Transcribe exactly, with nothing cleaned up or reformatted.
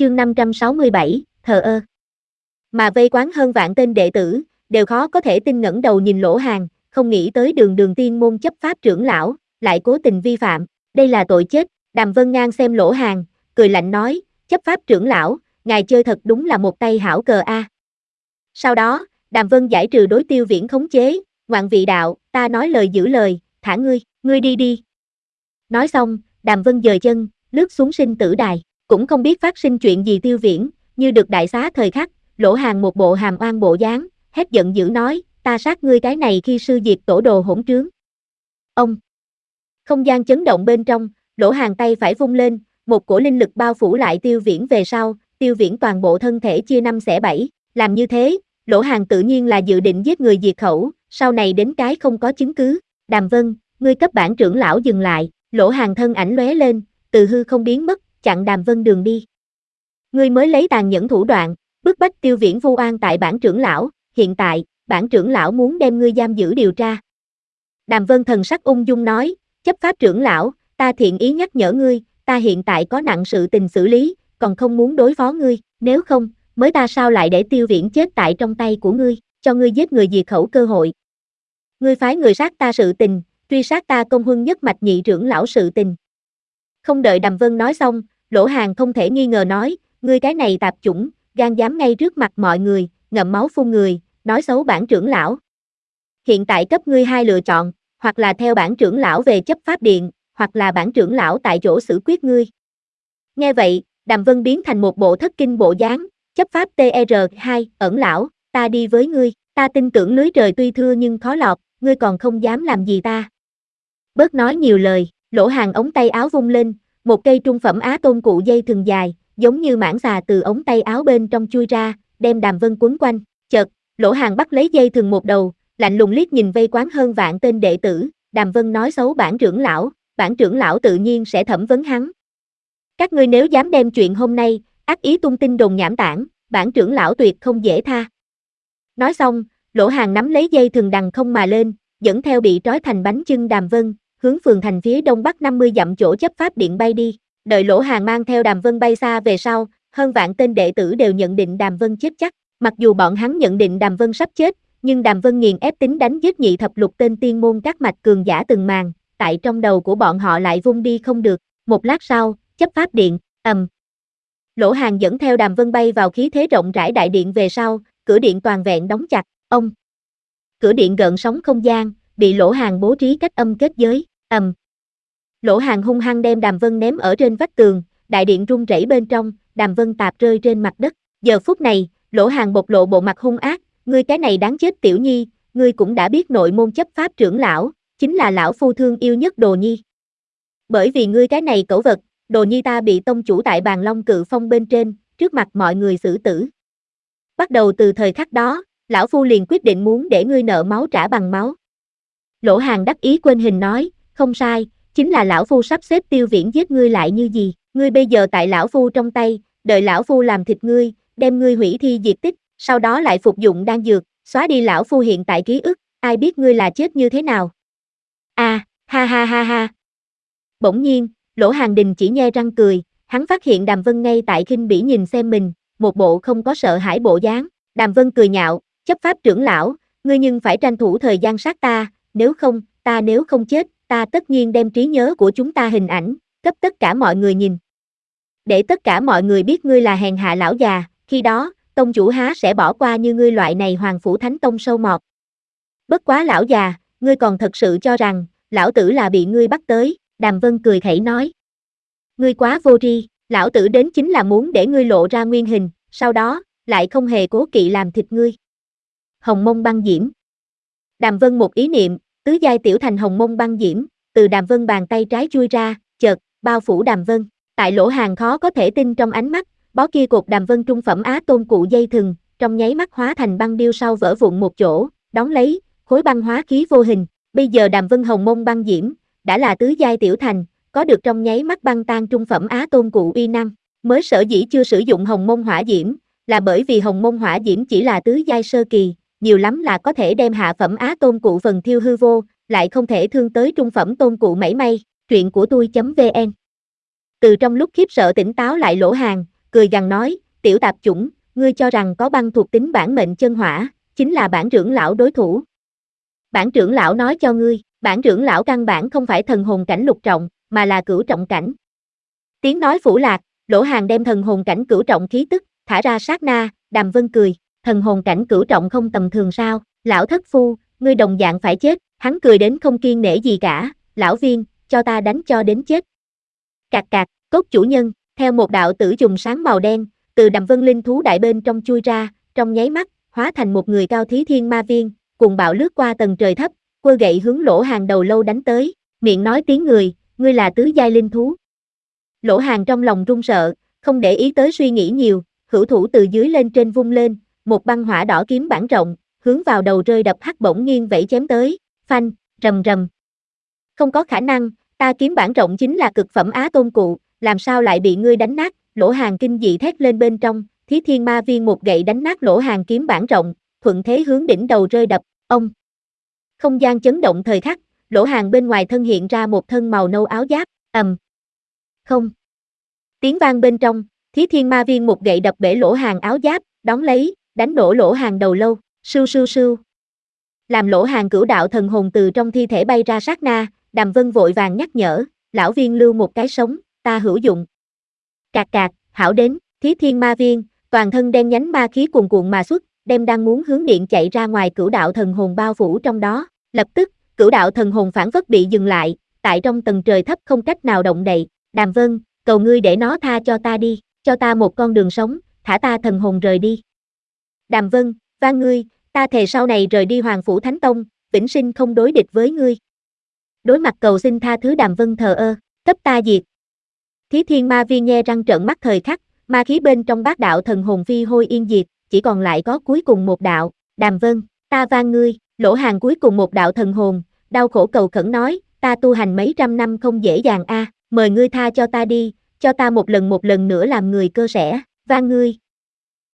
Chương năm trăm sáu mươi bảy, thờ ơ. Mà vây quán hơn vạn tên đệ tử, đều khó có thể tin ngẩng đầu nhìn Lỗ Hàn, không nghĩ tới đường đường tiên môn chấp pháp trưởng lão, lại cố tình vi phạm, đây là tội chết. Đàm Vân Ngang xem Lỗ Hàn, cười lạnh nói, chấp pháp trưởng lão, ngài chơi thật đúng là một tay hảo cờ a. Sau đó, Đàm Vân giải trừ đối Tiêu Viễn khống chế, ngoạn vị đạo, ta nói lời giữ lời, thả ngươi, ngươi đi đi. Nói xong, Đàm Vân dời chân, lướt xuống sinh tử đài, cũng không biết phát sinh chuyện gì. Tiêu Viễn, như được đại xá thời khắc, Lỗ Hàn một bộ hàm oan bộ dáng, hét giận dữ nói, ta sát ngươi cái này khi sư diệt tổ đồ hỗn trướng. Ông. Không gian chấn động bên trong, Lỗ Hàn tay phải vung lên, một cổ linh lực bao phủ lại Tiêu Viễn về sau, Tiêu Viễn toàn bộ thân thể chia năm xẻ bảy, làm như thế, Lỗ Hàn tự nhiên là dự định giết người diệt khẩu, sau này đến cái không có chứng cứ. Đàm Vân, ngươi cấp bản trưởng lão dừng lại. Lỗ Hàn thân ảnh lóe lên, từ hư không biến mất, chặn Đàm Vân đường đi. Ngươi mới lấy tàn nhẫn thủ đoạn, bức bách Tiêu Viễn vu oan tại bản trưởng lão, hiện tại, bản trưởng lão muốn đem ngươi giam giữ điều tra. Đàm Vân thần sắc ung dung nói, chấp pháp trưởng lão, ta thiện ý nhắc nhở ngươi, ta hiện tại có nặng sự tình xử lý, còn không muốn đối phó ngươi, nếu không, mới ta sao lại để Tiêu Viễn chết tại trong tay của ngươi, cho ngươi giết người diệt khẩu cơ hội. Ngươi phái người sát ta sự tình, truy sát ta công huân nhất mạch nhị trưởng lão sự tình. Không đợi Đàm Vân nói xong, Lỗ Hàn không thể nghi ngờ nói, ngươi cái này tạp chủng, gan dám ngay trước mặt mọi người, ngậm máu phun người, nói xấu bản trưởng lão. Hiện tại cấp ngươi hai lựa chọn, hoặc là theo bản trưởng lão về chấp pháp điện, hoặc là bản trưởng lão tại chỗ xử quyết ngươi. Nghe vậy, Đàm Vân biến thành một bộ thất kinh bộ dáng, chấp pháp T R hai, ẩn lão, ta đi với ngươi, ta tin tưởng lưới trời tuy thưa nhưng khó lọt, ngươi còn không dám làm gì ta. Bớt nói nhiều lời, Lỗ Hàn ống tay áo vung lên, một cây trung phẩm á tôn cụ dây thừng dài, giống như mãng xà từ ống tay áo bên trong chui ra, đem Đàm Vân quấn quanh. Chợt, Lỗ Hàn bắt lấy dây thừng một đầu, lạnh lùng liếc nhìn vây quán hơn vạn tên đệ tử, Đàm Vân nói xấu bản trưởng lão, bản trưởng lão tự nhiên sẽ thẩm vấn hắn. Các ngươi nếu dám đem chuyện hôm nay, ác ý tung tin đồn nhảm tản, bản trưởng lão tuyệt không dễ tha. Nói xong, Lỗ Hàn nắm lấy dây thừng đằng không mà lên, dẫn theo bị trói thành bánh chưng Đàm Vân, hướng phường thành phía đông bắc năm mươi dặm chỗ chấp pháp điện bay đi. Đợi Lỗ Hàn mang theo Đàm Vân bay xa về sau, hơn vạn tên đệ tử đều nhận định Đàm Vân chết chắc. Mặc dù bọn hắn nhận định Đàm Vân sắp chết, nhưng Đàm Vân nghiền ép tính đánh giết nhị thập lục tên tiên môn các mạch cường giả từng màn, tại trong đầu của bọn họ lại vung đi không được. Một lát sau, chấp pháp điện, ầm. Lỗ Hàn dẫn theo Đàm Vân bay vào khí thế rộng rãi đại điện về sau, cửa điện toàn vẹn đóng chặt. Ông. Cửa điện gợn sóng không gian, bị Lỗ Hàn bố trí cách âm kết giới, ầm. Lỗ Hàn hung hăng đem Đàm Vân ném ở trên vách tường, đại điện rung rẩy bên trong, Đàm Vân tạp rơi trên mặt đất. Giờ phút này, Lỗ Hàn bộc lộ bộ mặt hung ác, ngươi cái này đáng chết tiểu nhi, ngươi cũng đã biết nội môn chấp pháp trưởng lão, chính là lão phu thương yêu nhất Đồ Nhi. Bởi vì ngươi cái này cẩu vật, Đồ Nhi ta bị tông chủ tại Bàn Long Cự Phong bên trên, trước mặt mọi người xử tử. Bắt đầu từ thời khắc đó, lão phu liền quyết định muốn để ngươi nợ máu trả bằng máu. Lỗ Hàn đắc ý quên hình nói, không sai, chính là lão phu sắp xếp Tiêu Viễn giết ngươi lại như gì, ngươi bây giờ tại lão phu trong tay, đợi lão phu làm thịt ngươi, đem ngươi hủy thi diệt tích, sau đó lại phục dụng đan dược, xóa đi lão phu hiện tại ký ức, ai biết ngươi là chết như thế nào. A, à, ha ha ha ha. Bỗng nhiên, Lỗ Hàn đình chỉ nhe răng cười, hắn phát hiện Đàm Vân ngay tại khinh bỉ nhìn xem mình, một bộ không có sợ hãi bộ dáng. Đàm Vân cười nhạo, chấp pháp trưởng lão, ngươi nhưng phải tranh thủ thời gian sát ta, nếu không, ta nếu không chết, ta tất nhiên đem trí nhớ của chúng ta hình ảnh, cấp tất cả mọi người nhìn. Để tất cả mọi người biết ngươi là hèn hạ lão già, khi đó, tông chủ há sẽ bỏ qua như ngươi loại này Hoàng Phủ Thánh Tông sâu mọt. Bất quá lão già, ngươi còn thật sự cho rằng, lão tử là bị ngươi bắt tới, Đàm Vân cười khẩy nói. Ngươi quá vô tri, lão tử đến chính là muốn để ngươi lộ ra nguyên hình, sau đó, lại không hề cố kỵ làm thịt ngươi. Hồng Mông Băng Diễm. Đàm Vân một ý niệm, tứ giai tiểu thành Hồng Mông Băng Diễm, từ Đàm Vân bàn tay trái chui ra, chợt, bao phủ Đàm Vân. Tại Lỗ Hàn khó có thể tin trong ánh mắt, bó kia cột Đàm Vân trung phẩm á tôn cụ dây thừng, trong nháy mắt hóa thành băng điêu sau vỡ vụn một chỗ, đón lấy, khối băng hóa khí vô hình. Bây giờ Đàm Vân Hồng Mông Băng Diễm, đã là tứ giai tiểu thành, có được trong nháy mắt băng tan trung phẩm á tôn cụ uy năng. Mới sở dĩ chưa sử dụng Hồng Mông Hỏa Diễm, là bởi vì Hồng Mông Hỏa Diễm chỉ là tứ giai sơ kỳ, nhiều lắm là có thể đem hạ phẩm á tôn cụ phần thiêu hư vô, lại không thể thương tới trung phẩm tôn cụ mảy may. Truyện của tôi.vn. Từ trong lúc khiếp sợ tỉnh táo lại Lỗ Hàn, cười gằn nói, tiểu tạp chủng, ngươi cho rằng có băng thuộc tính bản mệnh chân hỏa, chính là bản trưởng lão đối thủ. Bản trưởng lão nói cho ngươi, bản trưởng lão căn bản không phải thần hồn cảnh lục trọng, mà là cửu trọng cảnh. Tiếng nói phủ lạc, Lỗ Hàn đem thần hồn cảnh cửu trọng khí tức, thả ra sát na, Đàm Vân cười, thần hồn cảnh cửu trọng không tầm thường sao, lão thất phu, ngươi đồng dạng phải chết, hắn cười đến không kiêng nể gì cả, lão viên, cho ta đánh cho đến chết. Cạc cạc, cốt chủ nhân, theo một đạo tử dùng sáng màu đen, từ Đàm Vân linh thú đại bên trong chui ra, trong nháy mắt, hóa thành một người cao thí thiên ma viên, cùng bạo lướt qua tầng trời thấp, quơ gậy hướng Lỗ Hàn đầu lâu đánh tới, miệng nói tiếng người, ngươi là tứ giai linh thú. Lỗ Hàn trong lòng run sợ, không để ý tới suy nghĩ nhiều, hữu thủ từ dưới lên trên vung lên, một băng hỏa đỏ kiếm bản rộng, hướng vào đầu rơi đập hắc bổng nghiêng vẫy chém tới, phanh, rầm rầm. Không có khả năng, ta kiếm bản rộng chính là cực phẩm á tôn cụ, làm sao lại bị ngươi đánh nát, Lỗ Hàn kinh dị thét lên bên trong, Thí Thiên Ma Viên một gậy đánh nát Lỗ Hàn kiếm bản rộng, thuận thế hướng đỉnh đầu rơi đập, ông. Không gian chấn động thời khắc, Lỗ Hàn bên ngoài thân hiện ra một thân màu nâu áo giáp, ầm. Không. Tiếng vang bên trong, Thí Thiên Ma Viên một gậy đập bể Lỗ Hàn áo giáp, đón lấy, đánh đổ Lỗ Hàn đầu lâu, sưu sưu sưu. Làm Lỗ Hàn cửu đạo thần hồn từ trong thi thể bay ra sát na, Đàm Vân vội vàng nhắc nhở, lão viên lưu một cái sống, ta hữu dụng. Cạc cạc, hảo đến, Thí Thiên Ma Viên, toàn thân đen nhánh ma khí cuồn cuộn mà xuất, đem đang muốn hướng điện chạy ra ngoài cửu đạo thần hồn bao phủ trong đó, lập tức, cửu đạo thần hồn phản phất bị dừng lại, tại trong tầng trời thấp không cách nào động đậy, Đàm Vân, cầu ngươi để nó tha cho ta đi, cho ta một con đường sống, thả ta thần hồn rời đi. Đàm Vân, van ngươi, ta thề sau này rời đi Hoàng Phủ Thánh Tông, vĩnh sinh không đối địch với ngươi. Đối mặt cầu xin tha thứ Đàm Vân thờ ơ, cấp ta diệt. Thí Thiên Ma Viên nhe răng trợn mắt thời khắc, ma khí bên trong bát đạo thần hồn phi hôi yên diệt, chỉ còn lại có cuối cùng một đạo, Đàm Vân, ta van ngươi, Lỗ Hàn cuối cùng một đạo thần hồn, đau khổ cầu khẩn nói, ta tu hành mấy trăm năm không dễ dàng a, mời ngươi tha cho ta đi, cho ta một lần một lần nữa làm người cơ sẻ, van ngươi.